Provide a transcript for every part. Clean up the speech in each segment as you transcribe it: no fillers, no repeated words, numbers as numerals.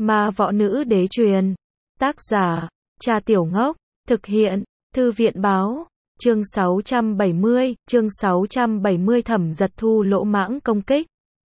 Ma võ nữ đế truyền. Tác giả, Trà Tiểu Ngốc. Thực hiện, Thư viện báo. Chương 670, Thẩm Giật Thu lỗ mãng công kích.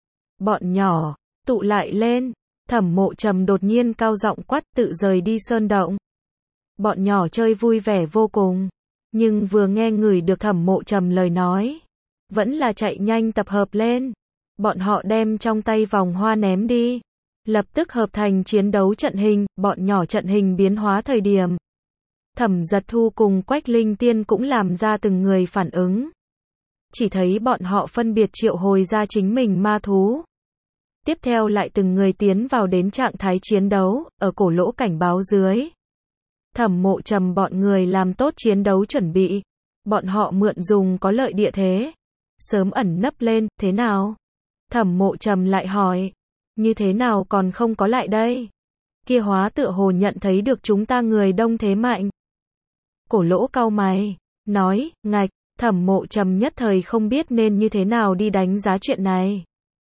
Bọn nhỏ, tụ lại lên. Thẩm Mộ Trầm đột nhiên cao giọng quát tự rời đi sơn động. Bọn nhỏ chơi vui vẻ vô cùng. Nhưng vừa nghe ngửi được Thẩm Mộ Trầm lời nói, vẫn là chạy nhanh tập hợp lên. Bọn họ đem trong tay vòng hoa ném đi. Lập tức hợp thành chiến đấu trận hình, bọn nhỏ trận hình biến hóa thời điểm. Thẩm Giật Thu cùng Quách Linh Tiên cũng làm ra từng người phản ứng. Chỉ thấy bọn họ phân biệt triệu hồi ra chính mình ma thú. Tiếp theo lại từng người tiến vào đến trạng thái chiến đấu, ở cổ lỗ cảnh báo dưới. Thẩm Mộ Trầm bọn người làm tốt chiến đấu chuẩn bị. Bọn họ mượn dùng có lợi địa thế. Sớm ẩn nấp lên, thế nào? Thẩm Mộ Trầm lại hỏi. Như thế nào còn không có lại đây? Kia hóa tựa hồ nhận thấy được chúng ta người đông thế mạnh. Cổ lỗ cau mày, nói, ngạch, Thẩm Mộ Trầm nhất thời không biết nên như thế nào đi đánh giá chuyện này.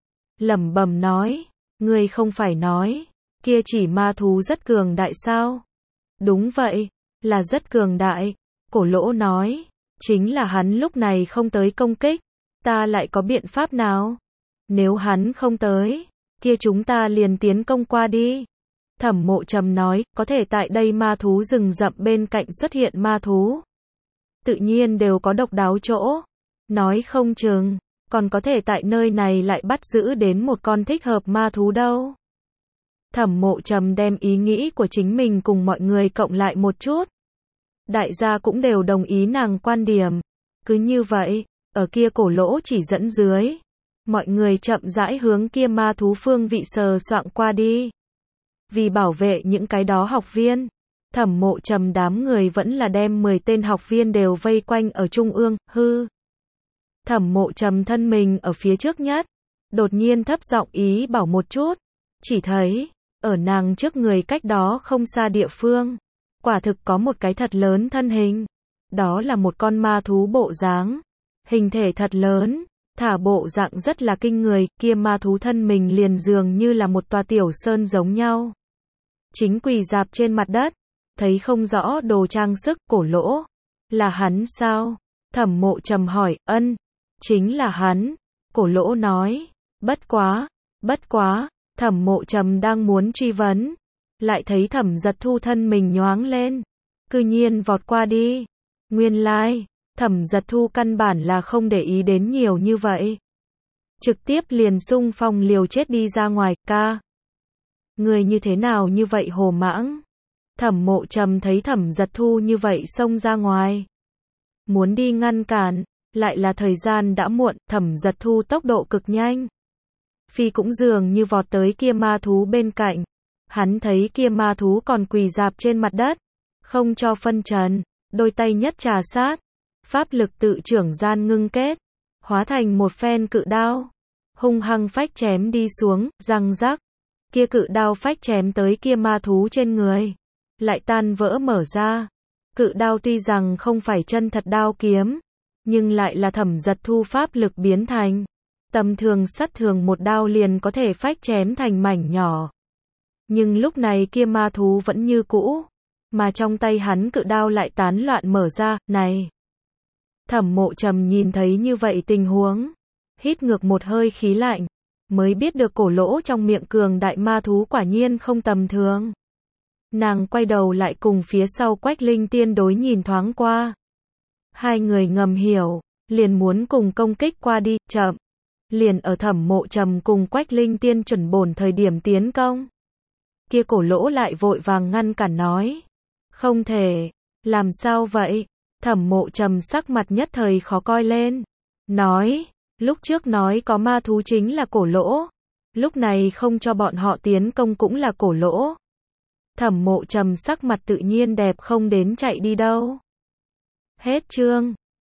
Lẩm bẩm nói, ngươi không phải nói, kia chỉ ma thú rất cường đại sao? Đúng vậy, là rất cường đại. Cổ lỗ nói, chính là hắn lúc này không tới công kích, ta lại có biện pháp nào? Nếu hắn không tới, kia chúng ta liền tiến công qua đi. Thẩm Mộ Trầm nói, có thể tại đây ma thú rừng rậm bên cạnh xuất hiện ma thú. Tự nhiên đều có độc đáo chỗ. Nói không chừng, còn có thể tại nơi này lại bắt giữ đến một con thích hợp ma thú đâu. Thẩm Mộ Trầm đem ý nghĩ của chính mình cùng mọi người cộng lại một chút. Đại gia cũng đều đồng ý nàng quan điểm. Cứ như vậy, ở kia cổ lỗ chỉ dẫn dưới. Mọi người chậm rãi hướng kia ma thú phương vị sờ soạng qua đi. Vì bảo vệ những cái đó học viên, Thẩm Mộ Trầm đám người vẫn là đem 10 tên học viên đều vây quanh ở trung ương, Thẩm Mộ Trầm thân mình ở phía trước nhất, đột nhiên thấp giọng ý bảo một chút, chỉ thấy, ở nàng trước người cách đó không xa địa phương, quả thực có một cái thật lớn thân hình, đó là một con ma thú bộ dáng, hình thể thật lớn, thả bộ dạng rất là kinh người, kia ma thú thân mình liền dường như là một tòa tiểu sơn giống nhau. Chính quỳ rạp trên mặt đất, thấy không rõ đồ trang sức, cổ lỗ. Là hắn sao? Thẩm Mộ Trầm hỏi, ân, chính là hắn. Cổ lỗ nói, bất quá, Thẩm Mộ Trầm đang muốn truy vấn. Lại thấy Thẩm Giật Thu thân mình nhoáng lên, cư nhiên vọt qua đi. Nguyên lai, Thẩm Giật Thu căn bản là không để ý đến nhiều như vậy. Trực tiếp liền xung phong liều chết đi ra ngoài, ca. Người như thế nào như vậy hồ mãng? Thẩm Mộ Trầm thấy Thẩm Giật Thu như vậy xông ra ngoài. Muốn đi ngăn cản, lại là thời gian đã muộn, Thẩm Giật Thu tốc độ cực nhanh. Phi cũng dường như vọt tới kia ma thú bên cạnh. Hắn thấy kia ma thú còn quỳ rạp trên mặt đất. Không cho phân trần, đôi tay nhất trà sát. Pháp lực tự trưởng gian ngưng kết. Hóa thành một phen cự đao. Hung hăng phách chém đi xuống, răng rắc. Kia cự đao phách chém tới kia ma thú trên người. Lại tan vỡ mở ra. Cự đao tuy rằng không phải chân thật đao kiếm, nhưng lại là Thẩm Giật Thu pháp lực biến thành. Tầm thường sắt thường một đao liền có thể phách chém thành mảnh nhỏ. Nhưng lúc này kia ma thú vẫn như cũ, mà trong tay hắn cự đao lại tán loạn mở ra, này. Thẩm Mộ Trầm nhìn thấy như vậy tình huống, hít ngược một hơi khí lạnh, mới biết được cổ lỗ trong miệng cường đại ma thú quả nhiên không tầm thường. Nàng quay đầu lại cùng phía sau Quách Linh Tiên đối nhìn thoáng qua. Hai người ngầm hiểu, liền muốn cùng công kích qua đi, chậm. Liền ở Thẩm Mộ Trầm cùng Quách Linh Tiên chuẩn bổn thời điểm tiến công. Kia cổ lỗ lại vội vàng ngăn cản nói. Không thể, làm sao vậy? Thẩm Mộ Trầm sắc mặt nhất thời khó coi lên. Nói, lúc trước nói có ma thú chính là cổ lỗ. Lúc này không cho bọn họ tiến công cũng là cổ lỗ. Thẩm Mộ Trầm sắc mặt tự nhiên đẹp không đến chạy đi đâu. Hết chương.